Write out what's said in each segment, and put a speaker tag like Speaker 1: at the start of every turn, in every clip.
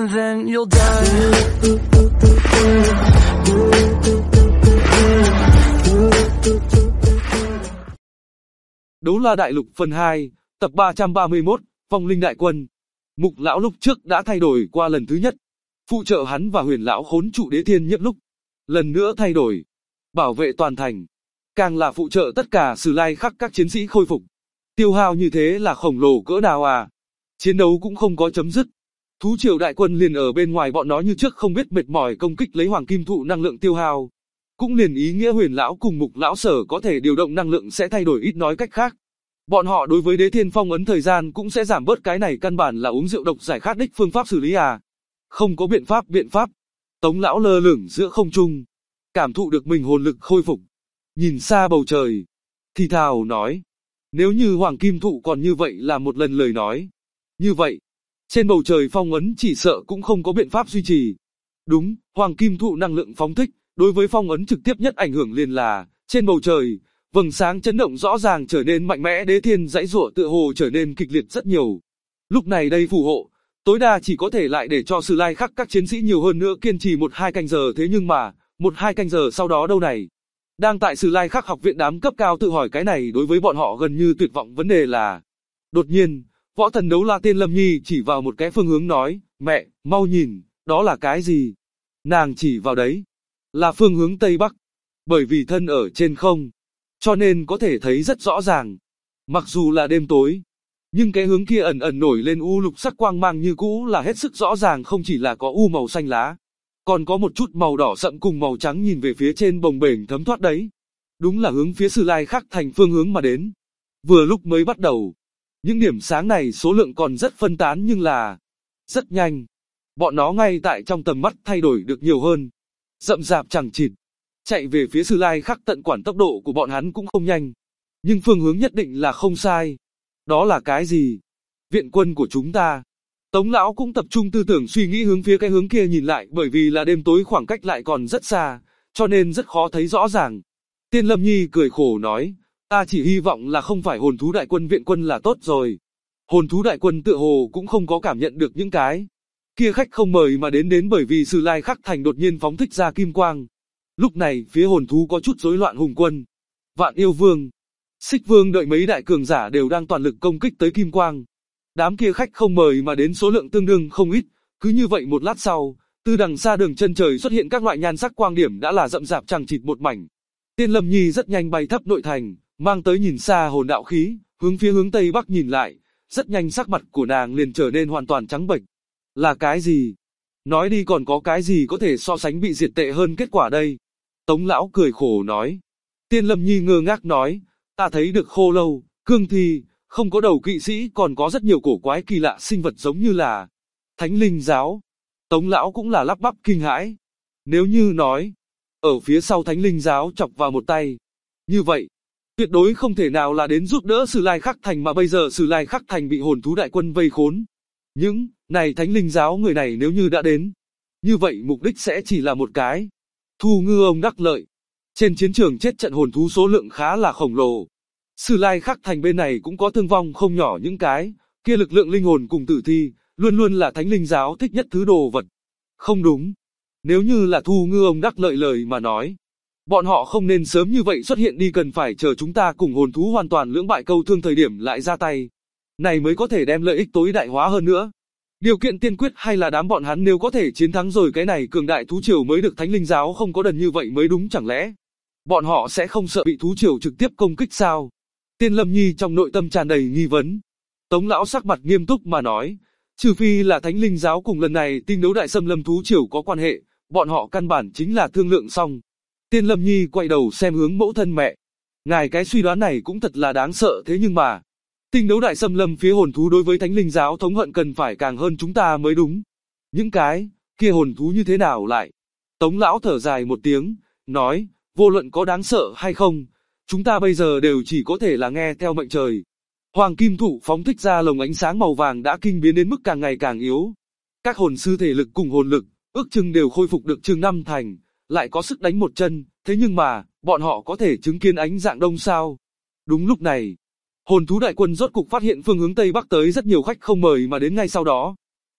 Speaker 1: and then you'll die.
Speaker 2: Đấu La Đại Lục phần 2, tập 331, Vong Linh Đại Quân. Mục lão lúc trước đã thay đổi qua lần thứ nhất, phụ trợ hắn và Huyền lão khốn trụ đế thiên nhiếp lúc. Lần nữa thay đổi, bảo vệ toàn thành, càng là phụ trợ tất cả Sử Lai Khắc các chiến sĩ khôi phục. Tiêu hao như thế là khổng lồ cỡ nào à? Chiến đấu cũng không có chấm dứt. Thú triều đại quân liền ở bên ngoài bọn nó như trước không biết mệt mỏi công kích lấy hoàng kim thụ năng lượng tiêu hao. Cũng liền ý nghĩa Huyền lão cùng Mục lão sở có thể điều động năng lượng sẽ thay đổi, ít nói cách khác. Bọn họ đối với đế thiên phong ấn thời gian cũng sẽ giảm bớt, cái này căn bản là uống rượu độc giải khát đích phương pháp xử lý à. Không có biện pháp. Tống lão lơ lửng giữa không trung, cảm thụ được mình hồn lực khôi phục. Nhìn xa bầu trời, thì thào nói. Nếu như hoàng kim thụ còn như vậy là một lần lời nói. Như vậy, trên bầu trời phong ấn chỉ sợ cũng không có biện pháp duy trì. Đúng, hoàng kim thụ năng lượng phóng thích, đối với phong ấn trực tiếp nhất ảnh hưởng liền là, trên bầu trời, vầng sáng chấn động rõ ràng trở nên mạnh mẽ, đế thiên dãy giụa tựa hồ trở nên kịch liệt rất nhiều. Lúc này đây phù hộ, tối đa chỉ có thể lại để cho Sử Lai Khắc các chiến sĩ nhiều hơn nữa kiên trì 1-2 canh giờ, thế nhưng mà, 1-2 canh giờ sau đó đâu này? Đang tại Sử Lai Khắc học viện đám cấp cao tự hỏi cái này đối với bọn họ gần như tuyệt vọng vấn đề là. Đột nhiên, võ thần Đấu La Tiên Lâm Nhi chỉ vào một cái phương hướng nói, mẹ, mau nhìn, đó là cái gì? Nàng chỉ vào đấy, là phương hướng Tây Bắc, bởi vì thân ở trên không, cho nên có thể thấy rất rõ ràng. Mặc dù là đêm tối, nhưng cái hướng kia ẩn ẩn nổi lên u lục sắc quang mang như cũ là hết sức rõ ràng, không chỉ là có u màu xanh lá, còn có một chút màu đỏ sậm cùng màu trắng nhìn về phía trên bồng bềnh thấm thoát đấy. Đúng là hướng phía Sử Lai Khắc thành phương hướng mà đến. Vừa lúc mới bắt đầu, những điểm sáng này số lượng còn rất phân tán nhưng là rất nhanh. Bọn nó ngay tại trong tầm mắt thay đổi được nhiều hơn. Rậm rạp chằng chịt, chạy về phía Sử Lai Khắc, tận quản tốc độ của bọn hắn cũng không nhanh. Nhưng phương hướng nhất định là không sai. Đó là cái gì? Viện quân của chúng ta. Tống lão cũng tập trung tư tưởng suy nghĩ hướng phía cái hướng kia nhìn lại, bởi vì là đêm tối khoảng cách lại còn rất xa, cho nên rất khó thấy rõ ràng. Tiên Lâm Nhi cười khổ nói, ta chỉ hy vọng là không phải hồn thú đại quân viện quân là tốt rồi. Hồn thú đại quân tựa hồ cũng không có cảm nhận được những cái kia khách không mời mà đến bởi vì Sử Lai Khắc thành đột nhiên phóng thích ra kim quang. Lúc này phía hồn thú có chút rối loạn, hùng quân, Vạn Yêu Vương, Xích Vương đợi mấy đại cường giả đều đang toàn lực công kích tới kim quang. Đám kia khách không mời mà đến số lượng tương đương không ít, cứ như vậy một lát sau, từ đằng xa đường chân trời xuất hiện các loại nhan sắc quang điểm đã là rậm rạp chằng chịt một mảnh. Tiên Lâm Nhi rất nhanh bay thấp nội thành, mang tới nhìn xa hồn đạo khí, hướng phía hướng Tây Bắc nhìn lại, rất nhanh sắc mặt của nàng liền trở nên hoàn toàn trắng bệch. Là cái gì? Nói đi, còn có cái gì có thể so sánh bị diệt tệ hơn kết quả đây? Tống lão cười khổ nói. Tiên Lâm Nhi ngơ ngác nói, ta thấy được khô lâu, cương thi, không có đầu kỵ sĩ, còn có rất nhiều cổ quái kỳ lạ sinh vật giống như là Thánh Linh Giáo. Tống lão cũng là lắp bắp kinh hãi. Nếu như nói, ở phía sau Thánh Linh Giáo chọc vào một tay, như vậy, tuyệt đối không thể nào là đến giúp đỡ Sử Lai Khắc thành, mà bây giờ Sử Lai Khắc thành bị hồn thú đại quân vây khốn. Những này Thánh Linh Giáo người này nếu như đã đến, như vậy mục đích sẽ chỉ là một cái, thu ngư ông đắc lợi. Trên chiến trường chết trận hồn thú số lượng khá là khổng lồ. Sử Lai Khắc thành bên này cũng có thương vong không nhỏ, những cái kia lực lượng linh hồn cùng tử thi, luôn luôn là Thánh Linh Giáo thích nhất thứ đồ vật. Không đúng, nếu như là thu ngư ông đắc lợi lời mà nói, bọn họ không nên sớm như vậy xuất hiện đi, cần phải chờ chúng ta cùng hồn thú hoàn toàn lưỡng bại câu thương thời điểm lại ra tay. Này mới có thể đem lợi ích tối đại hóa hơn nữa. Điều kiện tiên quyết hay là đám bọn hắn nếu có thể chiến thắng rồi cái này cường đại thú triều mới được, Thánh Linh Giáo không có đần như vậy mới đúng, chẳng lẽ bọn họ sẽ không sợ bị thú triều trực tiếp công kích sao? Tiên Lâm Nhi trong nội tâm tràn đầy nghi vấn. Tống lão sắc mặt nghiêm túc mà nói, trừ phi là Thánh Linh Giáo cùng lần này tinh đấu đại xâm lâm thú triều có quan hệ, bọn họ căn bản chính là thương lượng xong. Tiên Lâm Nhi quay đầu xem hướng mẫu thân mẹ. Ngài cái suy đoán này cũng thật là đáng sợ, thế nhưng mà tinh đấu đại xâm lâm phía hồn thú đối với Thánh Linh Giáo thống hận cần phải càng hơn chúng ta mới đúng. Những cái kia hồn thú như thế nào lại? Tống lão thở dài một tiếng, nói, vô luận có đáng sợ hay không, chúng ta bây giờ đều chỉ có thể là nghe theo mệnh trời. Hoàng kim thụ phóng thích ra lồng ánh sáng màu vàng đã kinh biến đến mức càng ngày càng yếu. Các hồn sư thể lực cùng hồn lực, ước chừng đều khôi phục được chừng 5 thành, lại có sức đánh một chân, thế nhưng mà, bọn họ có thể chứng kiến ánh dạng đông sao? Đúng lúc này, hồn thú đại quân rốt cục phát hiện phương hướng Tây Bắc tới rất nhiều khách không mời mà đến ngay sau đó.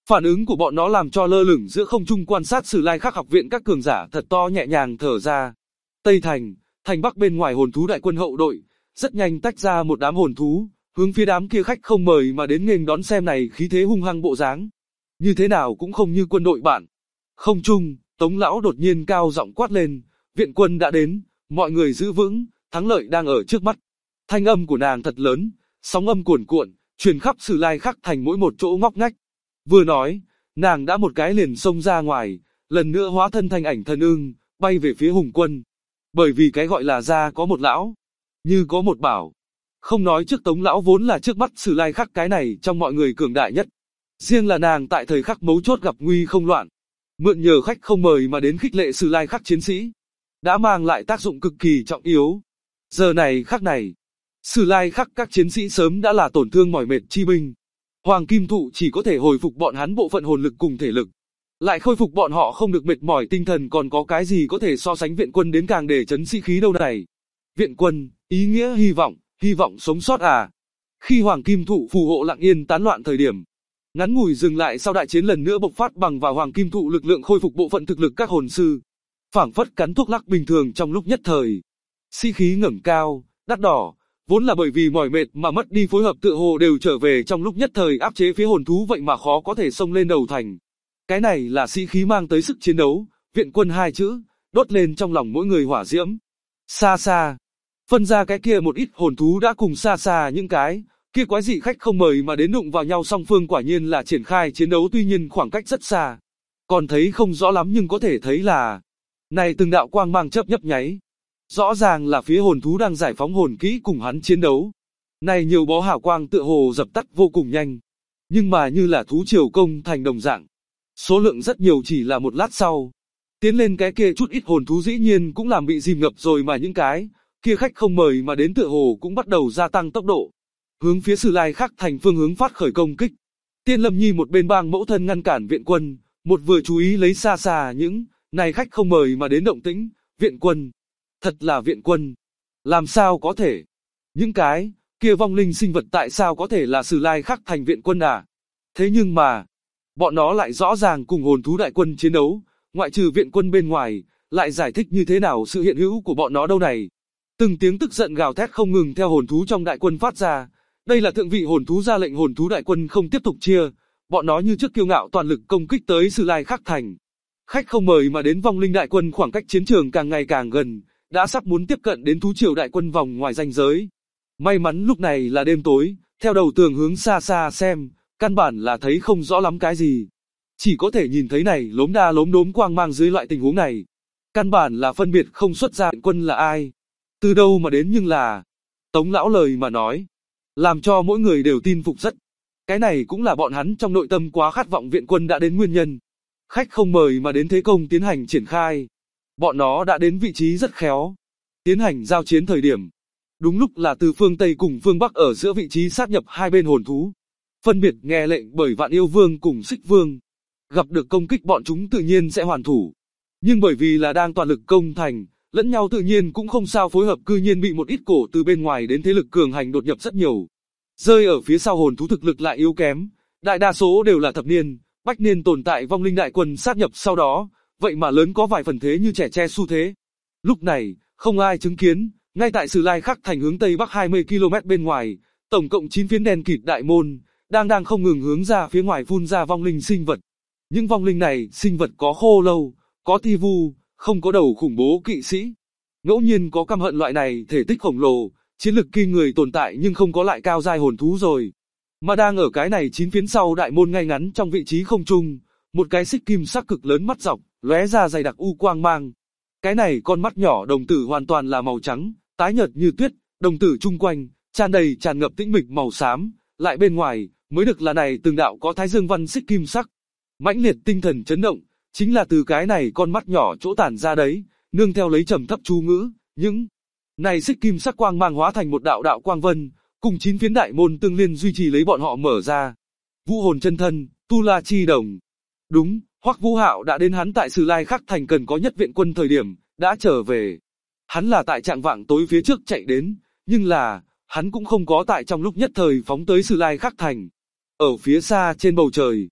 Speaker 2: Phản ứng của bọn nó làm cho lơ lửng giữa không trung quan sát Sử Lai Khắc học viện các cường giả thật to nhẹ nhàng thở ra. Tây thành, thành bắc bên ngoài hồn thú đại quân hậu đội, rất nhanh tách ra một đám hồn thú, hướng phía đám kia khách không mời mà đến nghênh đón xem này khí thế hung hăng bộ dáng. Như thế nào cũng không như quân đội bạn. Không trung, Tống lão đột nhiên cao giọng quát lên, viện quân đã đến, mọi người giữ vững, thắng lợi đang ở trước mắt. Thanh âm của nàng thật lớn, sóng âm cuồn cuộn, truyền khắp Sử Lai Khắc thành mỗi một chỗ ngóc ngách. Vừa nói, nàng đã một cái liền xông ra ngoài, lần nữa hóa thân thành ảnh thần ưng, bay về phía Hùng quân. Bởi vì cái gọi là ra có một lão, như có một bảo. Không nói trước Tống lão vốn là trước mắt Sử Lai Khắc cái này trong mọi người cường đại nhất. Riêng là nàng tại thời khắc mấu chốt gặp nguy không loạn, mượn nhờ khách không mời mà đến khích lệ Sử Lai Khắc chiến sĩ, đã mang lại tác dụng cực kỳ trọng yếu. Giờ này khắc này, Sử Lai Khắc các chiến sĩ sớm đã là tổn thương mỏi mệt chi binh. Hoàng Kim Thụ chỉ có thể hồi phục bọn hắn bộ phận hồn lực cùng thể lực, lại khôi phục bọn họ không được mệt mỏi tinh thần, còn có cái gì có thể so sánh viện quân đến càng để chấn sĩ khí đâu này. Viện quân, ý nghĩa hy vọng sống sót à. Khi Hoàng Kim Thụ phù hộ lặng yên tán loạn thời điểm, ngắn ngủi dừng lại sau đại chiến lần nữa bộc phát bằng vào Hoàng Kim Thụ lực lượng khôi phục bộ phận thực lực các hồn sư, phảng phất cắn thuốc lắc bình thường trong lúc nhất thời. Sĩ khí ngẩng cao, đắt đỏ, vốn là bởi vì mỏi mệt mà mất đi phối hợp tựa hồ đều trở về trong lúc nhất thời áp chế phía hồn thú, vậy mà khó có thể xông lên đầu thành. Cái này là sĩ khí mang tới sức chiến đấu, viện quân hai chữ, đốt lên trong lòng mỗi người hỏa diễm. Xa xa, phân ra cái kia một ít hồn thú đã cùng xa xa những cái kia quái dị khách không mời mà đến đụng vào nhau, song phương quả nhiên là triển khai chiến đấu, tuy nhiên khoảng cách rất xa. Còn thấy không rõ lắm nhưng có thể thấy là, này từng đạo quang mang chớp nhấp nháy. Rõ ràng là phía hồn thú đang giải phóng hồn kỹ cùng hắn chiến đấu. Này nhiều bó hào quang tựa hồ dập tắt vô cùng nhanh. Nhưng mà như là thú triều công thành đồng dạng. Số lượng rất nhiều chỉ là một lát sau. Tiến lên cái kia chút ít hồn thú dĩ nhiên cũng làm bị dìm ngập rồi, mà những cái kia khách không mời mà đến tựa hồ cũng bắt đầu gia tăng tốc độ. Hướng phía Sử Lai Khắc thành phương hướng phát khởi công kích. Tiên Lâm Nhi một bên bang mẫu thân ngăn cản viện quân, một vừa chú ý lấy xa xa những này khách không mời mà đến động tĩnh. Viện quân, thật là viện quân, làm sao có thể? Những cái kia vong linh sinh vật tại sao có thể là Sử Lai Khắc thành viện quân à? Thế nhưng mà, bọn nó lại rõ ràng cùng hồn thú đại quân chiến đấu, ngoại trừ viện quân bên ngoài, lại giải thích như thế nào sự hiện hữu của bọn nó đâu này? Từng tiếng tức giận gào thét không ngừng theo hồn thú trong đại quân phát ra. Đây là thượng vị hồn thú ra lệnh hồn thú đại quân không tiếp tục chia, bọn nó như trước kiêu ngạo toàn lực công kích tới Sử Lai Khắc thành. Khách không mời mà đến vong linh đại quân khoảng cách chiến trường càng ngày càng gần, đã sắp muốn tiếp cận đến thú triều đại quân vòng ngoài ranh giới. May mắn lúc này là đêm tối, theo đầu tường hướng xa xa xem, căn bản là thấy không rõ lắm cái gì. Chỉ có thể nhìn thấy này lốm đa lốm đốm quang mang, dưới loại tình huống này. Căn bản là phân biệt không xuất ra viện quân là ai, từ đâu mà đến, nhưng là Tống lão lời mà nói, làm cho mỗi người đều tin phục rất. Cái này cũng là bọn hắn trong nội tâm quá khát vọng viện quân đã đến nguyên nhân. Khách không mời mà đến thế công tiến hành triển khai. Bọn nó đã đến vị trí rất khéo. Tiến hành giao chiến thời điểm. Đúng lúc là từ phương Tây cùng phương Bắc ở giữa vị trí sát nhập hai bên hồn thú. Phân biệt nghe lệnh bởi Vạn Yêu Vương cùng Xích Vương. Gặp được công kích bọn chúng tự nhiên sẽ hoàn thủ. Nhưng bởi vì là đang toàn lực công thành, lẫn nhau tự nhiên cũng không sao phối hợp, cư nhiên bị một ít cổ từ bên ngoài đến thế lực cường hành đột nhập rất nhiều. Rơi ở phía sau hồn thú thực lực lại yếu kém. Đại đa số đều là thập niên, bách niên tồn tại vong linh đại quân sát nhập sau đó. Vậy mà lớn có vài phần thế như trẻ tre xu thế. Lúc này, không ai chứng kiến, ngay tại Sử Lai Khắc thành hướng Tây Bắc 20 km bên ngoài, tổng cộng 9 phiến đen kịt đại môn, đang không ngừng hướng ra phía ngoài phun ra vong linh sinh vật. Những vong linh này, sinh vật có khô lâu, có thi vu, không có đầu khủng bố kỵ sĩ. Ngẫu nhiên có căm hận loại này thể tích khổng lồ, chiến lực kinh người tồn tại nhưng không có lại cao giai hồn thú rồi. Mà đang ở cái này 9 phiến sau đại môn ngay ngắn trong vị trí không trung, một cái xích kim sắc cực lớn mắt dọc, lóe ra dày đặc u quang mang. Cái này con mắt nhỏ đồng tử hoàn toàn là màu trắng, tái nhợt như tuyết, đồng tử chung quanh tràn ngập tĩnh mịch màu xám, lại bên ngoài mới được là này từng đạo có thái dương văn xích kim sắc. Mãnh liệt tinh thần chấn động, chính là từ cái này con mắt nhỏ chỗ tản ra đấy, nương theo lấy trầm thấp chú ngữ, những này xích kim sắc quang mang hóa thành một đạo đạo quang vân, cùng 9 phiến đại môn tương liên duy trì lấy bọn họ mở ra. Vũ hồn chân thân, Tu La Chi Đồng. Đúng, Hoắc Vũ Hạo đã đến, hắn tại Sử Lai Khắc thành cần có nhất viện quân thời điểm, đã trở về. Hắn là tại trạng vạng tối phía trước chạy đến, nhưng là, hắn cũng không có tại trong lúc nhất thời phóng tới Sử Lai Khắc thành. Ở phía xa trên bầu trời,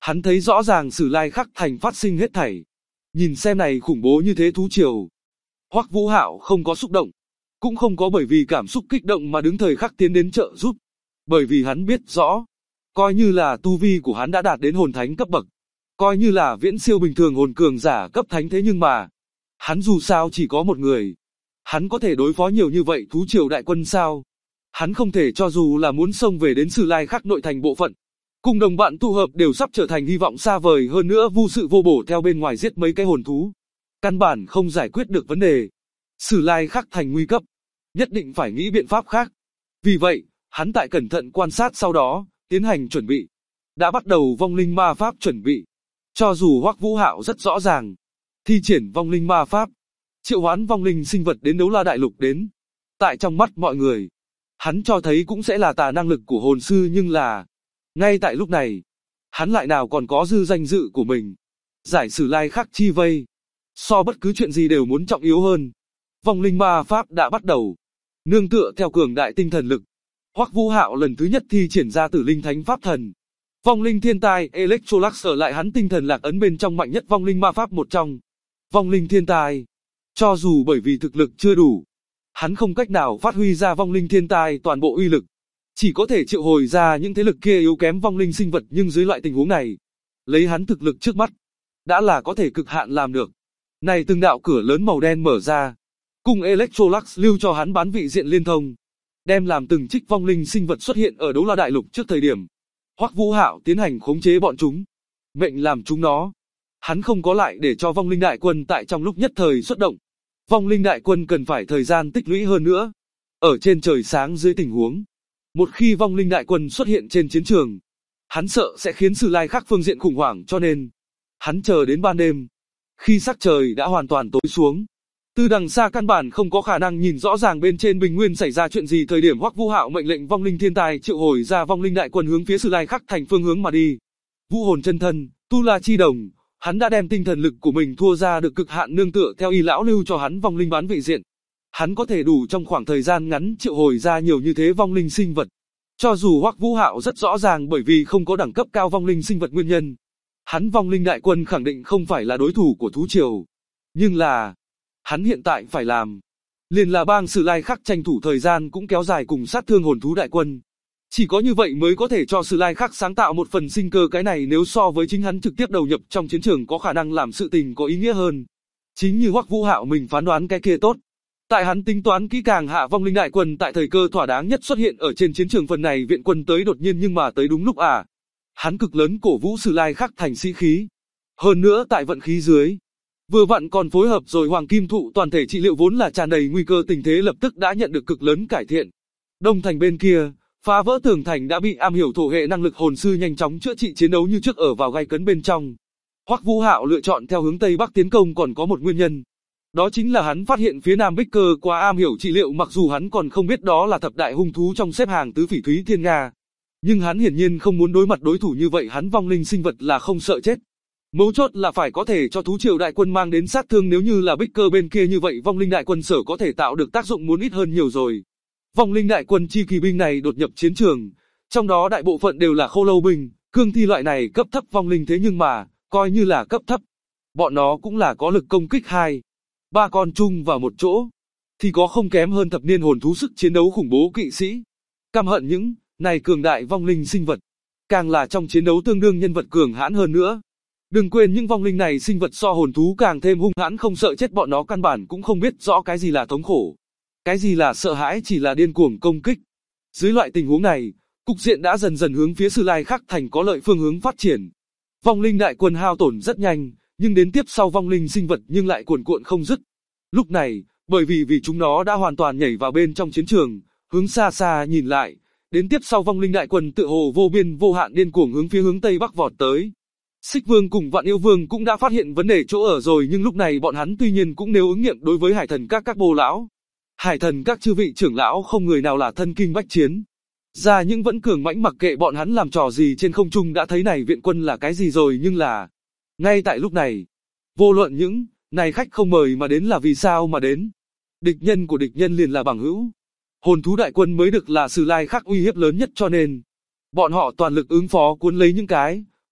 Speaker 2: Hắn thấy rõ ràng Sử Lai Khắc Thành phát sinh hết thảy. Nhìn xem này khủng bố như thế thú triều. Hoắc Vũ Hạo không có xúc động, cũng không có bởi vì cảm xúc kích động mà đứng thời khắc tiến đến trợ giúp. Bởi vì hắn biết rõ, coi như là tu vi của hắn đã đạt đến hồn thánh cấp bậc, coi như là viễn siêu bình thường hồn cường giả cấp thánh, thế nhưng mà, hắn dù sao chỉ có một người. Hắn có thể đối phó nhiều như vậy thú triều đại quân sao? Hắn không thể, cho dù là muốn xông về đến Sử Lai Khắc nội thành bộ phận, cùng đồng bạn tụ hợp đều sắp trở thành hy vọng xa vời, hơn nữa vô sự vô bổ theo bên ngoài giết mấy cái hồn thú. Căn bản không giải quyết được vấn đề. Sử Lai Khắc Thành nguy cấp, nhất định phải nghĩ biện pháp khác. Vì vậy, hắn tại cẩn thận quan sát sau đó, tiến hành chuẩn bị. Đã bắt đầu vong linh ma pháp chuẩn bị. Cho dù Hoắc Vũ Hạo rất rõ ràng, thi triển vong linh ma pháp, triệu hoán vong linh sinh vật đến Đấu La Đại Lục đến. Tại trong mắt mọi người, hắn cho thấy cũng sẽ là tà năng lực của hồn sư, nhưng là, ngay tại lúc này, hắn lại nào còn có dư danh dự của mình. Giải Sử Lai Khắc chi vây, so bất cứ chuyện gì đều muốn trọng yếu hơn. Vong linh ma pháp đã bắt đầu. Nương tựa theo cường đại tinh thần lực, Hoắc Vũ Hạo lần thứ nhất thi triển ra Tử Linh Thánh Pháp Thần. Vong linh thiên tai Electrolax ở lại hắn tinh thần lạc ấn bên trong mạnh nhất vong linh ma pháp một trong. Vong linh thiên tai. Cho dù bởi vì thực lực chưa đủ, hắn không cách nào phát huy ra vong linh thiên tai toàn bộ uy lực, chỉ có thể triệu hồi ra những thế lực kia yếu kém vong linh sinh vật, nhưng dưới loại tình huống này, lấy hắn thực lực trước mắt, đã là có thể cực hạn làm được. Này từng đạo cửa lớn màu đen mở ra, cùng Electrolax lưu cho hắn bán vị diện liên thông, đem làm từng trích vong linh sinh vật xuất hiện ở Đấu La Đại Lục trước thời điểm. Hoắc Vũ Hạo tiến hành khống chế bọn chúng, mệnh làm chúng nó. Hắn không có lại để cho vong linh đại quân tại trong lúc nhất thời xuất động. Vong linh đại quân cần phải thời gian tích lũy hơn nữa. Ở trên trời sáng dưới tình huống, một khi vong linh đại quân xuất hiện trên chiến trường, hắn sợ sẽ khiến Sử Lai Khắc phương diện khủng hoảng, cho nên hắn chờ đến ban đêm, khi sắc trời đã hoàn toàn tối xuống. Từ đằng xa căn bản không có khả năng nhìn rõ ràng bên trên bình nguyên xảy ra chuyện gì, thời điểm Hoắc Vũ Hạo mệnh lệnh vong linh thiên tài triệu hồi ra vong linh đại quân hướng phía Sử Lai Khắc Thành phương hướng mà đi. Vũ hồn chân thân, Tu La chi đồng, hắn đã đem tinh thần lực của mình thua ra được cực hạn, nương tựa theo Y lão lưu cho hắn vong linh bán vị diện. Hắn có thể đủ trong khoảng thời gian ngắn triệu hồi ra nhiều như thế vong linh sinh vật. Cho dù Hoắc Vũ Hạo rất rõ ràng bởi vì không có đẳng cấp cao vong linh sinh vật nguyên nhân, hắn vong linh đại quân khẳng định không phải là đối thủ của thú triều. Nhưng là, hắn hiện tại phải làm, liền là bang Sử Lai Khắc tranh thủ thời gian cũng kéo dài cùng sát thương hồn thú đại quân. Chỉ có như vậy mới có thể cho Sử Lai Khắc sáng tạo một phần sinh cơ, cái này nếu so với chính hắn trực tiếp đầu nhập trong chiến trường có khả năng làm sự tình có ý nghĩa hơn. Chính như Hoắc Vũ Hạo mình phán đoán cái kia tốt. Tại hắn tính toán kỹ càng hạ vong linh đại quân tại thời cơ thỏa đáng nhất xuất hiện ở trên chiến trường, phần này viện quân tới đột nhiên nhưng mà tới đúng lúc à. Hắn cực lớn cổ vũ Sử Lai Khắc thành sĩ khí. Hơn nữa tại vận khí dưới, vừa vặn còn phối hợp rồi hoàng kim thụ toàn thể trị liệu vốn là tràn đầy nguy cơ, tình thế lập tức đã nhận được cực lớn cải thiện. Đông thành bên kia, phá vỡ tường thành đã bị am hiểu thổ hệ năng lực hồn sư nhanh chóng chữa trị, chiến đấu như trước ở vào gay cấn bên trong. Hoắc Vũ Hạo lựa chọn theo hướng Tây Bắc tiến công còn có một nguyên nhân. Đó chính là hắn phát hiện phía Nam Bích Cơ quá am hiểu trị liệu, mặc dù hắn còn không biết đó là thập đại hung thú trong xếp hàng tứ phỉ Thúy Thiên Nga. Nhưng hắn hiển nhiên không muốn đối mặt đối thủ như vậy, hắn vong linh sinh vật là không sợ chết. Mấu chốt là phải có thể cho thú triều đại quân mang đến sát thương, nếu như là Bích Cơ bên kia như vậy vong linh đại quân sở có thể tạo được tác dụng muốn ít hơn nhiều rồi. Vong linh đại quân chi kỳ binh này đột nhập chiến trường, trong đó đại bộ phận đều là khô lâu binh, cương thi loại này cấp thấp vong linh, thế nhưng mà, coi như là cấp thấp, bọn nó cũng là có lực công kích 2-3 con chung vào một chỗ, thì có không kém hơn thập niên hồn thú sức chiến đấu khủng bố kỵ sĩ. Căm hận những này cường đại vong linh sinh vật, càng là trong chiến đấu tương đương nhân vật cường hãn hơn nữa. Đừng quên những vong linh này sinh vật so hồn thú càng thêm hung hãn, không sợ chết, bọn nó căn bản cũng không biết rõ cái gì là thống khổ, cái gì là sợ hãi, chỉ là điên cuồng công kích. Dưới loại tình huống này, cục diện đã dần dần hướng phía Sử Lai Khắc Thành có lợi phương hướng phát triển. Vong linh đại quân hao tổn rất nhanh, nhưng đến tiếp sau vong linh sinh vật nhưng lại cuồn cuộn không dứt. Lúc này, bởi vì chúng nó đã hoàn toàn nhảy vào bên trong chiến trường, hướng xa xa nhìn lại, đến tiếp sau vong linh đại quân tựa hồ vô biên vô hạn điên cuồng hướng phía hướng Tây Bắc vọt tới. Xích Vương cùng Vạn Yêu Vương cũng đã phát hiện vấn đề chỗ ở rồi, nhưng lúc này bọn hắn tuy nhiên cũng nêu ứng nghiệm đối với hải thần các bồ lão. Hải thần các chư vị trưởng lão không người nào là thân kinh bách chiến. Ra nhưng vẫn cường mãnh, mặc kệ bọn hắn làm trò gì trên không trung đã thấy này viện quân là cái gì rồi, nhưng là ngay tại lúc này, vô luận những này khách không mời mà đến là vì sao mà đến, địch nhân của địch nhân liền là bằng hữu. Hồn thú đại quân mới được là Sử Lai Khắc uy hiếp lớn nhất, cho nên bọn họ toàn lực ứng phó, cuốn lấy những cái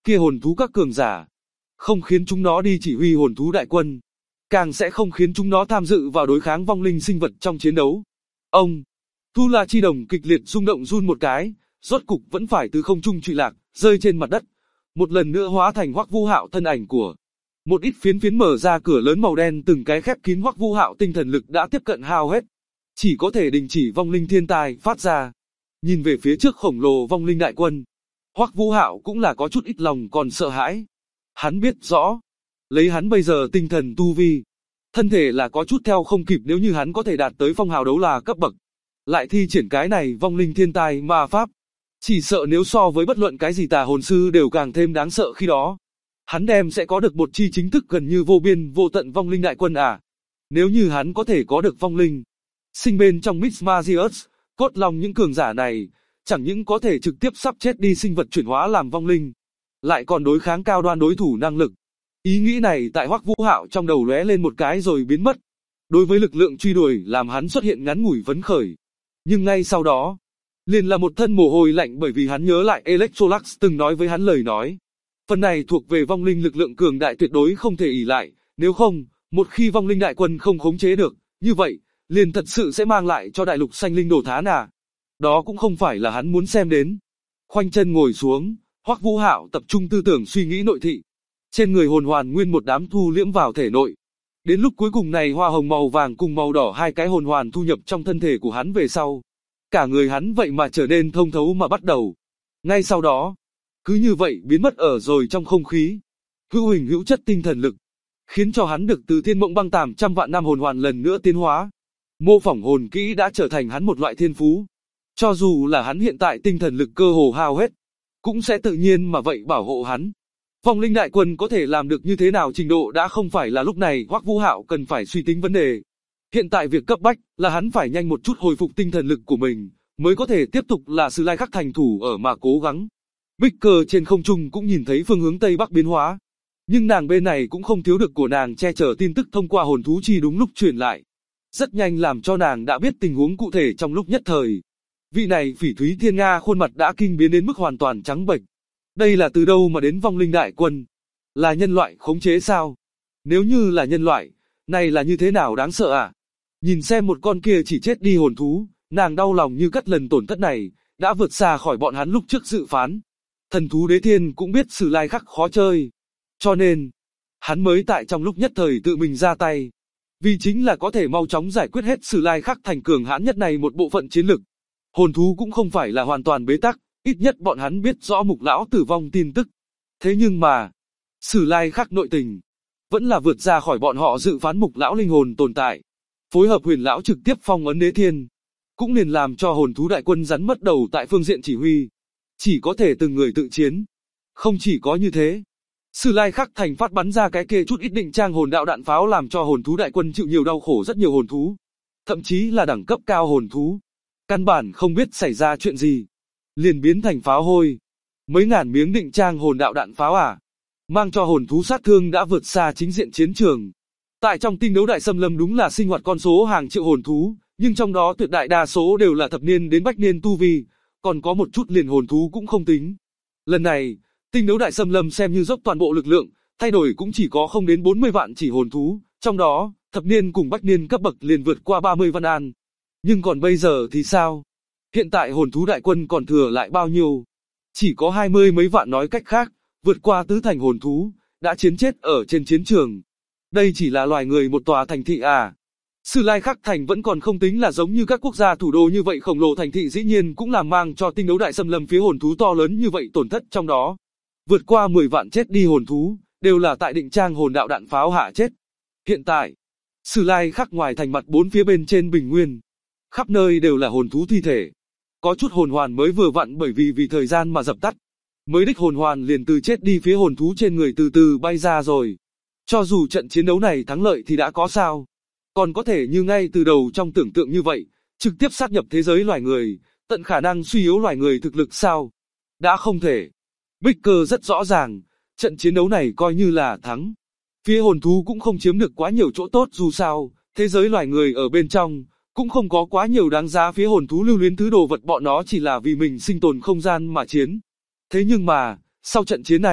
Speaker 2: kia hồn thú các cường giả, không khiến chúng nó đi chỉ huy hồn thú đại quân, càng sẽ không khiến chúng nó tham dự vào đối kháng vong linh sinh vật trong chiến đấu. Ông, Tu La Chi Đồng kịch liệt rung động run một cái, rốt cục vẫn phải từ không trung trụy lạc, rơi trên mặt đất, một lần nữa hóa thành Hoắc Vũ Hạo thân ảnh của. Một ít phiến phiến mở ra cửa lớn màu đen từng cái khép kín. Hoắc Vũ Hạo tinh thần lực đã tiếp cận hao hết, chỉ có thể đình chỉ vong linh thiên tai phát ra. Nhìn về phía trước khổng lồ vong linh đại quân, Hoắc Vũ Hạo cũng là có chút ít lòng còn sợ hãi. Hắn biết rõ, lấy hắn bây giờ tinh thần tu vi, thân thể là có chút theo không kịp nếu như hắn có thể đạt tới phong hào đấu la cấp bậc, lại thi triển cái này vong linh thiên tai ma pháp, chỉ sợ nếu so với bất luận cái gì tà hồn sư đều càng thêm đáng sợ khi đó. Hắn đem sẽ có được một chi chính thức gần như vô biên vô tận vong linh đại quân à. Nếu như hắn có thể có được vong linh sinh bên trong Mixed Magius, cốt long những cường giả này, chẳng những có thể trực tiếp sắp chết đi sinh vật chuyển hóa làm vong linh, lại còn đối kháng cao đoan đối thủ năng lực. Ý nghĩ này tại Hoắc Vũ Hạo trong đầu lóe lên một cái rồi biến mất. Đối với lực lượng truy đuổi làm hắn xuất hiện ngắn ngủi phấn khởi. Nhưng ngay sau đó, liền là một thân mồ hôi lạnh bởi vì hắn nhớ lại Electrolax từng nói với hắn lời nói. Phần này thuộc về vong linh lực lượng cường đại tuyệt đối không thể ỷ lại, nếu không, một khi vong linh đại quân không khống chế được, như vậy, liền thật sự sẽ mang lại cho đại lục xanh linh đổ thán à. Đó cũng không phải là hắn muốn xem đến. Khoanh chân ngồi xuống, Hoắc Vũ Hạo tập trung tư tưởng suy nghĩ nội thị. Trên người hồn hoàn nguyên một đám thu liễm vào thể nội. Đến lúc cuối cùng này hoa hồng màu vàng cùng màu đỏ hai cái hồn hoàn thu nhập trong thân thể của hắn về sau. Cả người hắn vậy mà trở nên thông thấu mà bắt đầu. Ngay sau đó, cứ như vậy biến mất ở rồi trong không khí. Hữu hình hữu chất tinh thần lực, khiến cho hắn được từ thiên mộng băng tàm trăm vạn năm hồn hoàn lần nữa tiến hóa. Mô phỏng hồn kỹ đã trở thành hắn một loại thiên phú. Cho dù là hắn hiện tại tinh thần lực cơ hồ hao hết, cũng sẽ tự nhiên mà vậy bảo hộ hắn. Vong linh đại quân có thể làm được như thế nào trình độ đã không phải là lúc này Hoắc Vũ Hạo cần phải suy tính vấn đề. Hiện tại việc cấp bách là hắn phải nhanh một chút hồi phục tinh thần lực của mình, mới có thể tiếp tục là Sử Lai Khắc thành thủ ở mà cố gắng. Bích Cơ trên không trung cũng nhìn thấy phương hướng Tây Bắc biến hóa. Nhưng nàng bên này cũng không thiếu được của nàng che chở tin tức thông qua hồn thú chi đúng lúc truyền lại. Rất nhanh làm cho nàng đã biết tình huống cụ thể trong lúc nhất thời. Vị này Phỉ Thúy Thiên Nga khuôn mặt đã kinh biến đến mức hoàn toàn trắng bệch. Đây là từ đâu mà đến vong linh đại quân? Là nhân loại khống chế sao? Nếu như là nhân loại, này là như thế nào đáng sợ à? Nhìn xem một con kia chỉ chết đi hồn thú, nàng đau lòng như cắt lần tổn thất này, đã vượt xa khỏi bọn hắn lúc trước dự phán. Thần thú Đế Thiên cũng biết Sử Lai Khắc khó chơi. Cho nên, hắn mới tại trong lúc nhất thời tự mình ra tay. Vì chính là có thể mau chóng giải quyết hết Sử Lai Khắc thành cường hãn nhất này một bộ phận chiến lực. Hồn thú cũng không phải là hoàn toàn bế tắc, ít nhất bọn hắn biết rõ Mục Lão tử vong tin tức. Thế nhưng mà, Sử Lai Khắc nội tình, vẫn là vượt ra khỏi bọn họ dự phán Mục Lão linh hồn tồn tại. Phối hợp Huyền Lão trực tiếp phong ấn Đế Thiên, cũng liền làm cho hồn thú đại quân rắn mất đầu tại phương diện chỉ huy. Chỉ có thể từng người tự chiến. Không chỉ có như thế, Sử Lai Khắc thành phát bắn ra cái kia chút ít định trang hồn đạo đạn pháo làm cho hồn thú đại quân chịu nhiều đau khổ rất nhiều hồn thú. Thậm chí là đẳng cấp cao hồn thú. Căn bản không biết xảy ra chuyện gì. Liền biến thành pháo hôi. Mấy ngàn miếng định trang hồn đạo đạn pháo à. Mang cho hồn thú sát thương đã vượt xa chính diện chiến trường. Tại trong tinh đấu đại xâm lâm đúng là sinh hoạt con số hàng triệu hồn thú. Nhưng trong đó tuyệt đại đa số đều là thập niên đến bách niên tu vi. Còn có một chút liền hồn thú cũng không tính. Lần này, tinh đấu đại xâm lâm xem như dốc toàn bộ lực lượng, thay đổi cũng chỉ có không đến 40 vạn chỉ hồn thú, trong đó, thập niên cùng bách niên cấp bậc liền vượt qua 30 văn an. Nhưng còn bây giờ thì sao? Hiện tại hồn thú đại quân còn thừa lại bao nhiêu? Chỉ có 20 mấy vạn nói cách khác, vượt qua tứ thành hồn thú, đã chiến chết ở trên chiến trường. Đây chỉ là loài người một tòa thành thị à? Sử Lai Khắc thành vẫn còn không tính là giống như các quốc gia thủ đô như vậy khổng lồ thành thị dĩ nhiên cũng làm mang cho tinh đấu đại xâm lâm phía hồn thú to lớn như vậy tổn thất trong đó. Vượt qua 10 vạn chết đi hồn thú, đều là tại định trang hồn đạo đạn pháo hạ chết. Hiện tại, Sử Lai Khắc ngoài thành mặt bốn phía bên trên bình nguyên, khắp nơi đều là hồn thú thi thể. Có chút hồn hoàn mới vừa vặn bởi vì thời gian mà dập tắt. Mới đích hồn hoàn liền từ chết đi phía hồn thú trên người từ từ bay ra rồi. Cho dù trận chiến đấu này thắng lợi thì đã có sao? Còn có thể như ngay từ đầu trong tưởng tượng như vậy, trực tiếp sát nhập thế giới loài người, tận khả năng suy yếu loài người thực lực sao? Đã không thể. Bích Cơ rất rõ ràng, trận chiến đấu này coi như là thắng. Phía hồn thú cũng không chiếm được quá nhiều chỗ tốt dù sao, thế giới loài người ở bên trong, cũng không có quá nhiều đáng giá phía hồn thú lưu luyến thứ đồ vật bọn nó chỉ là vì mình sinh tồn không gian mà chiến. Thế nhưng mà, sau trận chiến này,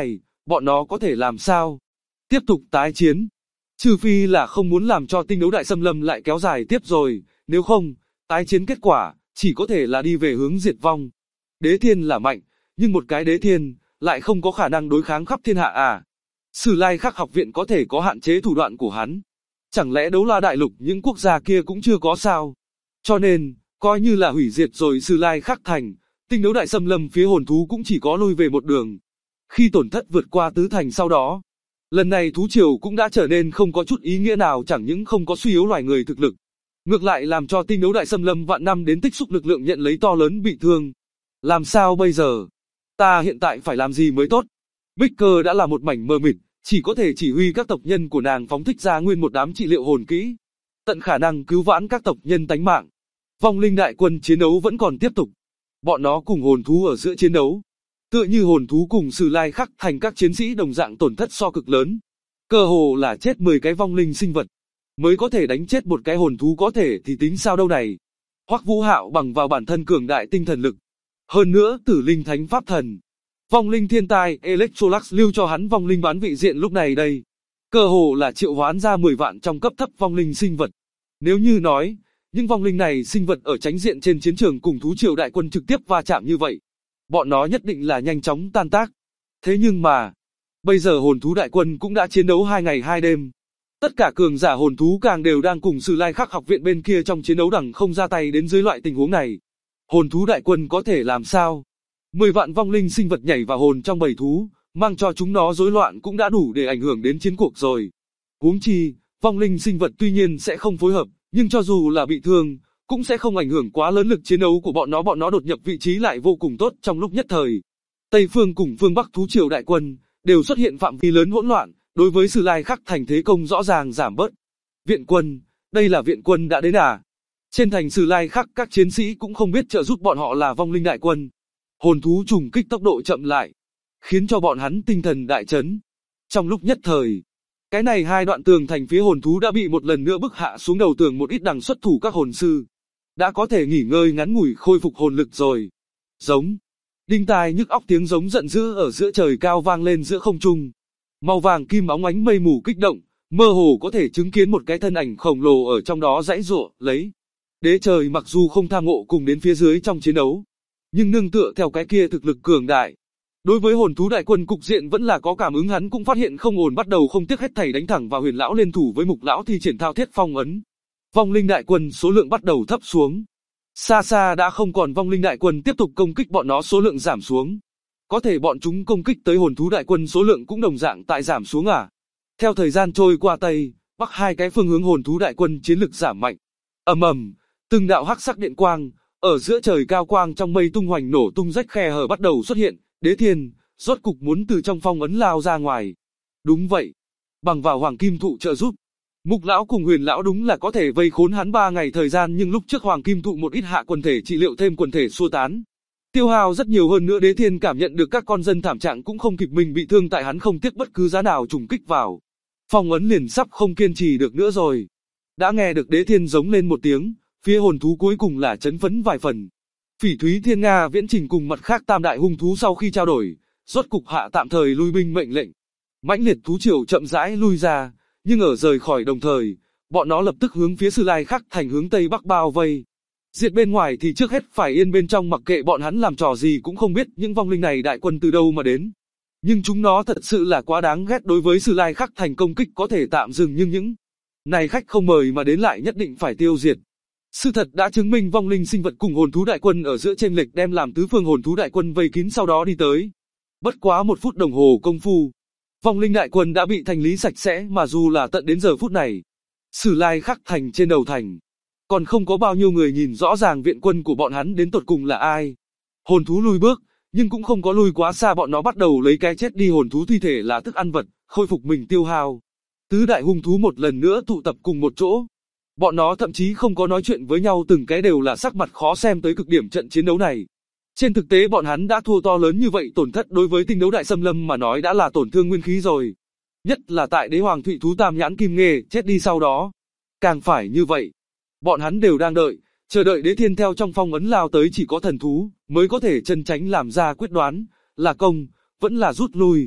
Speaker 2: bọn nó có thể làm sao? Tiếp tục tái chiến. Trừ phi là không muốn làm cho tinh đấu đại xâm lâm lại kéo dài tiếp rồi, nếu không, tái chiến kết quả, chỉ có thể là đi về hướng diệt vong. Đế thiên là mạnh, nhưng một cái đế thiên, lại không có khả năng đối kháng khắp thiên hạ à. Sử Lai Khắc học viện có thể có hạn chế thủ đoạn của hắn. Chẳng lẽ Đấu La Đại Lục những quốc gia kia cũng chưa có sao? Cho nên, coi như là hủy diệt rồi Sử Lai Khắc thành, tinh đấu đại xâm lâm phía hồn thú cũng chỉ có lui về một đường. Khi tổn thất vượt qua tứ thành sau đó, lần này thú triều cũng đã trở nên không có chút ý nghĩa nào, chẳng những không có suy yếu loài người thực lực, ngược lại làm cho tinh đấu đại xâm lâm vạn năm đến tích xúc lực lượng nhận lấy to lớn bị thương. Làm sao bây giờ? Ta hiện tại phải làm gì mới tốt? Bích Cơ đã là một mảnh mờ mịt, chỉ có thể chỉ huy các tộc nhân của nàng phóng thích ra nguyên một đám trị liệu hồn kỹ, tận khả năng cứu vãn các tộc nhân tánh mạng. Vong linh đại quân chiến đấu vẫn còn tiếp tục. Bọn nó cùng hồn thú ở giữa chiến đấu, tựa như hồn thú cùng Sử Lai Khắc thành các chiến sĩ đồng dạng tổn thất so cực lớn. Cơ hồ là chết 10 cái vong linh sinh vật, mới có thể đánh chết một cái hồn thú có thể thì tính sao đâu này. Hoắc Vũ Hạo bằng vào bản thân cường đại tinh thần lực, hơn nữa Tử Linh Thánh Pháp Thần, vong linh thiên tai Electrolux lưu cho hắn vong linh bán vị diện lúc này đây. Cơ hồ là triệu hoán ra 10 vạn trong cấp thấp vong linh sinh vật. Nếu như nói, những vong linh này sinh vật ở chánh diện trên chiến trường cùng thú triều đại quân trực tiếp va chạm như vậy, bọn nó nhất định là nhanh chóng tan tác. Thế nhưng mà, bây giờ hồn thú đại quân cũng đã chiến đấu 2 ngày 2 đêm. Tất cả cường giả hồn thú càng đều đang cùng Sử Lai Khắc học viện bên kia trong chiến đấu đẳng không ra tay đến dưới loại tình huống này. Hồn thú đại quân có thể làm sao? 10 vạn vong linh sinh vật nhảy vào hồn trong bầy thú, mang cho chúng nó rối loạn cũng đã đủ để ảnh hưởng đến chiến cuộc rồi. Huống chi, vong linh sinh vật tuy nhiên sẽ không phối hợp, nhưng cho dù là bị thương, cũng sẽ không ảnh hưởng quá lớn lực chiến đấu của bọn nó đột nhập vị trí lại vô cùng tốt trong lúc nhất thời. Tây phương cùng phương Bắc thú triều đại quân, đều xuất hiện phạm vi lớn hỗn loạn, đối với Sử Lai Khắc thành thế công rõ ràng giảm bớt. Viện quân, đây là viện quân đã đến à? Trên thành Sử Lai Khắc các chiến sĩ cũng không biết trợ giúp bọn họ là vong linh đại quân. Hồn thú trùng kích tốc độ chậm lại, khiến cho bọn hắn tinh thần đại chấn. Trong lúc nhất thời, cái này hai đoạn tường thành phía hồn thú đã bị một lần nữa bức hạ xuống đầu tường một ít đằng xuất thủ các hồn sư. Đã có thể nghỉ ngơi ngắn ngủi khôi phục hồn lực rồi. Giống. Đinh tai nhức óc tiếng giống giận dữ ở giữa trời cao vang lên giữa không trung. Màu vàng kim óng ánh mây mù kích động, mơ hồ có thể chứng kiến một cái thân ảnh khổng lồ ở trong đó giãy giụa lấy. Đế trời mặc dù không tham ngộ cùng đến phía dưới trong chiến đấu, nhưng nương tựa theo cái kia thực lực cường đại, đối với hồn thú đại quân cục diện vẫn là có cảm ứng. Hắn cũng phát hiện không ổn, bắt đầu không tiếc hết thảy đánh thẳng vào Huyền lão liên thủ với Mục lão thi triển thao thiết phong ấn. Vong linh đại quân số lượng bắt đầu thấp xuống. Xa xa đã không còn vong linh đại quân tiếp tục công kích bọn nó, số lượng giảm xuống. Có thể bọn chúng công kích tới hồn thú đại quân số lượng cũng đồng dạng tại giảm xuống à? Theo thời gian trôi qua, Tây, Bắc hai cái phương hướng hồn thú đại quân chiến lực giảm mạnh. Ầm ầm, từng đạo hắc sắc điện quang ở giữa trời cao quang trong mây tung hoành nổ tung, rách khe hở bắt đầu xuất hiện. Đế Thiên rốt cục muốn từ trong phong ấn lao ra ngoài. Đúng vậy, bằng vào Hoàng Kim Thụ trợ giúp, Mục lão cùng Huyền lão đúng là có thể vây khốn hắn 3 ngày thời gian, nhưng lúc trước Hoàng Kim Thụ một ít hạ quần thể trị liệu thêm quần thể xua tán, tiêu hao rất nhiều. Hơn nữa Đế Thiên cảm nhận được các con dân thảm trạng cũng không kịp mình bị thương, tại hắn không tiếc bất cứ giá nào trùng kích vào. Phong ấn liền sắp không kiên trì được nữa rồi. Đã nghe được Đế Thiên giống lên một tiếng, phía hồn thú cuối cùng là chấn phấn vài phần. Phỉ Thúy Thiên Nga Viễn Trình cùng mặt khác tam đại hung thú sau khi trao đổi, rốt cục hạ tạm thời lui binh mệnh lệnh. Mãnh liệt thú triều chậm rãi lui ra, nhưng ở rời khỏi đồng thời, bọn nó lập tức hướng phía Sử Lai Khắc thành hướng tây bắc bao vây. Diệt bên ngoài thì trước hết phải yên bên trong, mặc kệ bọn hắn làm trò gì cũng không biết những vong linh này đại quân từ đâu mà đến. Nhưng chúng nó thật sự là quá đáng ghét, đối với Sử Lai Khắc thành công kích có thể tạm dừng, nhưng những này khách không mời mà đến lại nhất định phải tiêu diệt. Sự thật đã chứng minh vong linh sinh vật cùng hồn thú đại quân ở giữa chênh lệch đem làm tứ phương hồn thú đại quân vây kín sau đó đi tới. Bất quá 1 phút đồng hồ công phu, vong linh đại quân đã bị thanh lý sạch sẽ, mà dù là tận đến giờ phút này, Sử Lai Khắc thành trên đầu thành, còn không có bao nhiêu người nhìn rõ ràng viện quân của bọn hắn đến tột cùng là ai. Hồn thú lùi bước, nhưng cũng không có lùi quá xa, bọn nó bắt đầu lấy cái chết đi hồn thú thi thể là thức ăn vật, khôi phục mình tiêu hao. Tứ đại hung thú một lần nữa tụ tập cùng một chỗ. Bọn nó thậm chí không có nói chuyện với nhau, từng cái đều là sắc mặt khó xem tới cực điểm. Trận chiến đấu này, trên thực tế bọn hắn đã thua to lớn như vậy, tổn thất đối với tinh đấu đại xâm lâm mà nói đã là tổn thương nguyên khí rồi. Nhất là tại đế hoàng thụy thú tam nhãn kim nghê chết đi sau đó, càng phải như vậy. Bọn hắn đều đang đợi, chờ đợi Đế Thiên theo trong phong ấn lao tới, chỉ có thần thú mới có thể chân tránh làm ra quyết đoán, là công, vẫn là rút lui.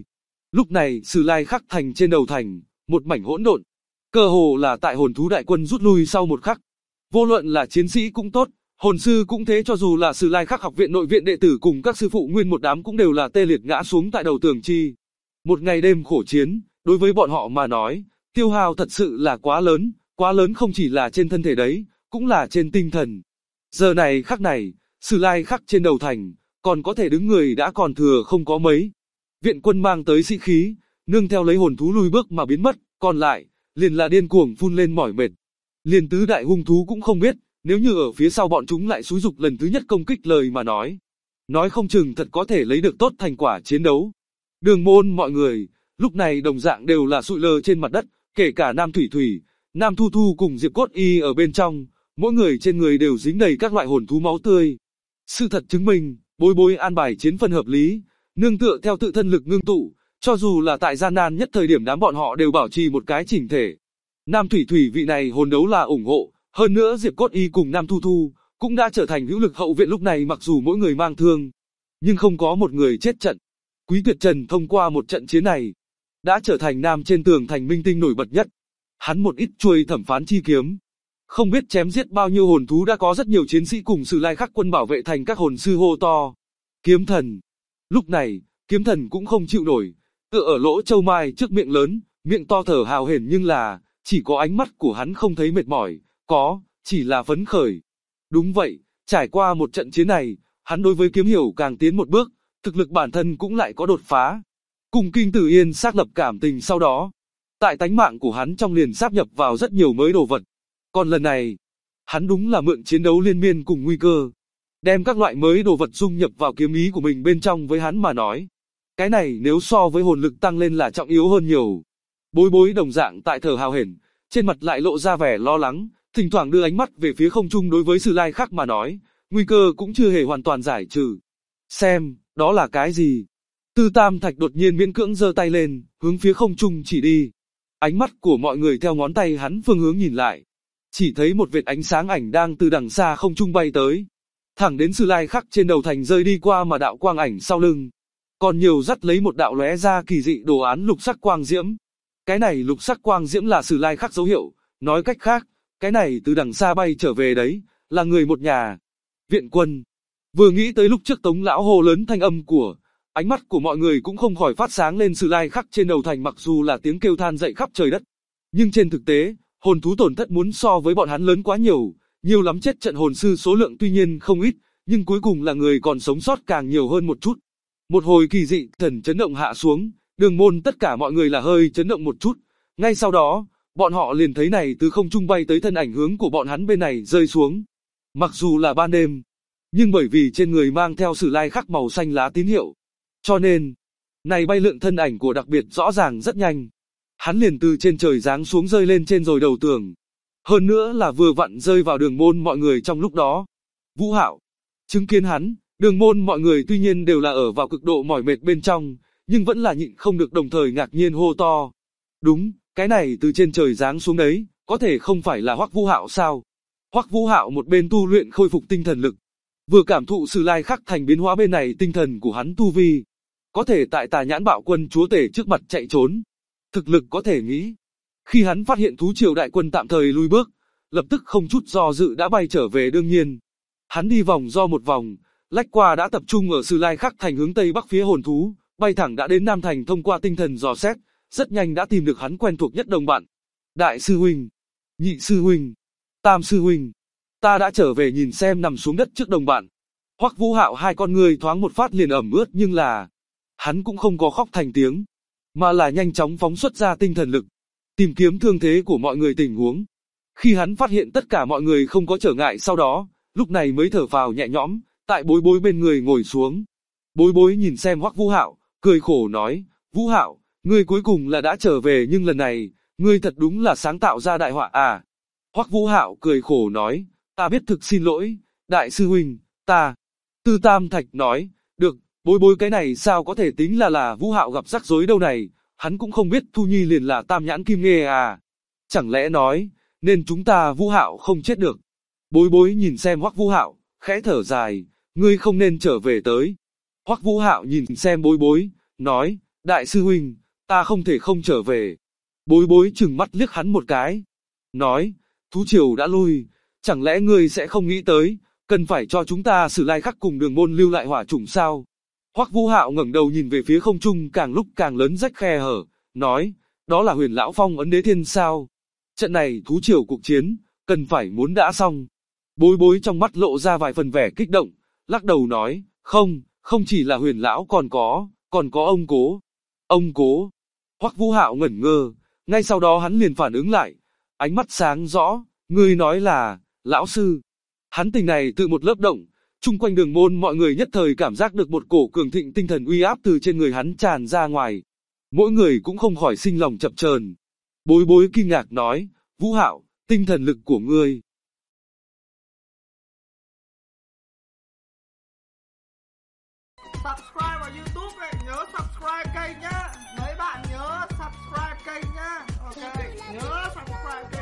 Speaker 2: Lúc này Sử Lai Khắc thành trên đầu thành, một mảnh hỗn độn. Cơ hồ là tại hồn thú đại quân rút lui sau một khắc. Vô luận là chiến sĩ cũng tốt, hồn sư cũng thế, cho dù là Sử Lai Khắc học viện nội viện đệ tử cùng các sư phụ nguyên một đám cũng đều là tê liệt ngã xuống tại đầu tường chi. Một ngày đêm khổ chiến, đối với bọn họ mà nói, tiêu hao thật sự là quá lớn không chỉ là trên thân thể đấy, cũng là trên tinh thần. Giờ này khắc này, Sử Lai Khắc trên đầu thành, còn có thể đứng người đã còn thừa không có mấy. Viện quân mang tới sĩ khí, nương theo lấy hồn thú lui bước mà biến mất, còn lại, liền là điên cuồng phun lên mỏi mệt. Liền tứ đại hung thú cũng không biết, nếu như ở phía sau bọn chúng lại xúi dục lần thứ nhất công kích lời mà nói không chừng thật có thể lấy được tốt thành quả chiến đấu. Đường môn mọi người, lúc này đồng dạng đều là sụi lơ trên mặt đất, kể cả Nam Thủy Thủy, Nam Thu Thu cùng Diệp Cốt Y ở bên trong, mỗi người trên người đều dính đầy các loại hồn thú máu tươi. Sự thật chứng minh, Bối Bối an bài chiến phân hợp lý, nương tựa theo tự thân lực ngưng tụ, cho dù là tại gian nan nhất thời điểm đám bọn họ đều bảo trì một cái chỉnh thể. Nam Thủy Thủy vị này hồn đấu là ủng hộ, hơn nữa Diệp Cốt Y cùng Nam Thu Thu cũng đã trở thành hữu lực hậu viện, lúc này mặc dù mỗi người mang thương, nhưng không có một người chết trận. Quý Tuyệt Trần thông qua một trận chiến này, đã trở thành nam trên tường thành minh tinh nổi bật nhất. Hắn một ít chuôi thẩm phán chi kiếm, không biết chém giết bao nhiêu hồn thú, đã có rất nhiều chiến sĩ cùng Sử Lai Khắc quân bảo vệ thành các hồn sư hô to. Kiếm thần. Lúc này, kiếm thần cũng không chịu nổi, tựa ở lỗ châu mai trước miệng lớn, miệng to thở hào hển, nhưng là, chỉ có ánh mắt của hắn không thấy mệt mỏi, chỉ là phấn khởi. Đúng vậy, trải qua một trận chiến này, hắn đối với kiếm hiểu càng tiến một bước, thực lực bản thân cũng lại có đột phá. Cùng Kinh Tử Yên xác lập cảm tình sau đó, tại tánh mạng của hắn trong liền sáp nhập vào rất nhiều mới đồ vật. Còn lần này, hắn đúng là mượn chiến đấu liên miên cùng nguy cơ, đem các loại mới đồ vật dung nhập vào kiếm ý của mình bên trong. Với hắn mà nói, cái này nếu so với hồn lực tăng lên là trọng yếu hơn nhiều. Bối Bối đồng dạng tại thở hào hển, trên mặt lại lộ ra vẻ lo lắng, thỉnh thoảng đưa ánh mắt về phía không trung. Đối với Sử Lai Khắc mà nói, nguy cơ cũng chưa hề hoàn toàn giải trừ. Xem, đó là cái gì? Tư Tam Thạch đột nhiên miễn cưỡng giơ tay lên, hướng phía không trung chỉ đi. Ánh mắt của mọi người theo ngón tay hắn phương hướng nhìn lại, chỉ thấy một vệt ánh sáng ảnh đang từ đằng xa không trung bay tới, thẳng đến Sử Lai Khắc trên đầu thành rơi đi qua, mà đạo quang ảnh sau lưng còn nhiều dắt lấy một đạo lóe ra kỳ dị đồ án lục sắc quang diễm. Cái này lục sắc quang diễm là Sử Lai Khắc dấu hiệu, nói cách khác, cái này từ đằng xa bay trở về đấy, là người một nhà. Viện quân. Vừa nghĩ tới lúc trước Tống lão hô lớn thanh âm của, ánh mắt của mọi người cũng không khỏi phát sáng lên. Sử Lai Khắc trên đầu thành mặc dù là tiếng kêu than dậy khắp trời đất, nhưng trên thực tế, hồn thú tổn thất muốn so với bọn hắn lớn quá nhiều lắm. Chết trận hồn sư số lượng tuy nhiên không ít, nhưng cuối cùng là người còn sống sót càng nhiều hơn một chút. Một hồi kỳ dị thần chấn động hạ xuống, đường môn tất cả mọi người là hơi chấn động một chút. Ngay sau đó, bọn họ liền thấy này từ không trung bay tới thân ảnh hướng của bọn hắn bên này rơi xuống. Mặc dù là ban đêm, nhưng bởi vì trên người mang theo Sử Lai Khắc màu xanh lá tín hiệu, cho nên, này bay lượn thân ảnh của đặc biệt rõ ràng rất nhanh. Hắn liền từ trên trời giáng xuống rơi lên trên rồi đầu tường. Hơn nữa là vừa vặn rơi vào đường môn mọi người trong lúc đó. Vũ Hạo chứng kiến hắn, đường môn mọi người tuy nhiên đều là ở vào cực độ mỏi mệt bên trong, nhưng vẫn là nhịn không được đồng thời ngạc nhiên hô to. Đúng, cái này từ trên trời giáng xuống đấy, có thể không phải là Hoắc Vũ Hạo sao? Hoắc Vũ Hạo một bên tu luyện khôi phục tinh thần lực, vừa cảm thụ Sử Lai Khắc thành biến hóa bên này tinh thần của hắn tu vi, có thể tại Tà Nhãn Bạo Quân chúa tể trước mặt chạy trốn. Thực lực có thể nghĩ. Khi hắn phát hiện thú triều đại quân tạm thời lui bước, lập tức không chút do dự đã bay trở về. Đương nhiên, hắn đi vòng do một vòng, lách qua đã tập trung ở Sử Lai Khắc thành hướng tây bắc phía hồn thú, bay thẳng đã đến Nam thành. Thông qua tinh thần dò xét, rất nhanh đã tìm được hắn quen thuộc nhất đồng bạn. Đại sư huynh, nhị sư huynh, tam sư huynh, ta đã trở về. Nhìn xem nằm xuống đất trước đồng bạn, Hoắc Vũ Hạo hai con người thoáng một phát liền ẩm ướt, nhưng là hắn cũng không có khóc thành tiếng, mà là nhanh chóng phóng xuất ra tinh thần lực, tìm kiếm thương thế của mọi người tình huống. Khi hắn phát hiện tất cả mọi người không có trở ngại sau đó, lúc này mới thở phào nhẹ nhõm, tại Bối Bối bên người ngồi xuống. Bối Bối nhìn xem Hoắc Vũ Hạo, cười khổ nói, Vũ Hạo, ngươi cuối cùng là đã trở về, nhưng lần này, ngươi thật đúng là sáng tạo ra đại họa à. Hoắc Vũ Hạo cười khổ nói, ta biết thực xin lỗi, đại sư huynh, ta. Tư Tam Thạch nói, được, Bối Bối cái này sao có thể tính là Vũ Hạo gặp rắc rối đâu này, hắn cũng không biết Thu Nhi liền là Tam Nhãn Kim Nghê à. Chẳng lẽ nói, nên chúng ta Vũ Hạo không chết được. Bối Bối nhìn xem Hoắc Vũ Hạo, khẽ thở dài, ngươi không nên trở về tới. Hoắc Vũ Hạo nhìn xem Bối Bối, nói, Đại sư huynh, ta không thể không trở về. Bối bối trừng mắt liếc hắn một cái. Nói, thú triều đã lui, chẳng lẽ ngươi sẽ không nghĩ tới, cần phải cho chúng ta Sử Lai Khắc cùng Đường Môn lưu lại hỏa chủng sao? Hoắc Vũ Hạo ngẩng đầu nhìn về phía không trung càng lúc càng lớn rách khe hở, nói, đó là Huyền lão phong ấn đế thiên sao? Trận này thú triều cuộc chiến, cần phải muốn đã xong. Bối bối trong mắt lộ ra vài phần vẻ kích động, lắc đầu nói, không, không chỉ là Huyền lão còn có ông Cố. Ông Cố. Hoắc Vũ Hạo ngẩn ngơ, ngay sau đó hắn liền phản ứng lại, ánh mắt sáng rõ, ngươi nói là, lão sư. Hắn tình này tự một lớp động, chung quanh Đường Môn mọi người nhất thời cảm giác được một cổ cường thịnh tinh thần uy áp từ trên người hắn tràn ra ngoài. Mỗi người cũng không khỏi sinh lòng chập chờn. Bối bối kinh ngạc nói, Vũ Hạo, tinh thần lực của ngươi.
Speaker 1: Subscribe vào YouTube này, nhớ subscribe kênh nhá. Mấy bạn nhớ subscribe kênh nhá. Ok, nhớ subscribe kênh.